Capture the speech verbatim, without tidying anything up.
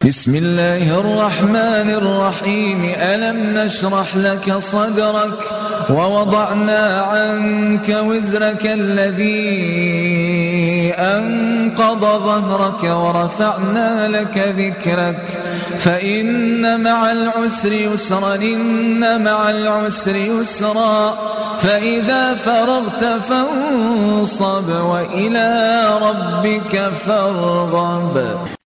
بسم الله الرحمن الرحيم ألم نشرح لك صدرك ووضعنا عنك وزرك الذي أنقض ظهرك ورفعنا لك ذكرك فإن مع العسر يسرا إن مع العسر يسرا فإذا فرغت فانصب وإلى ربك فارغب.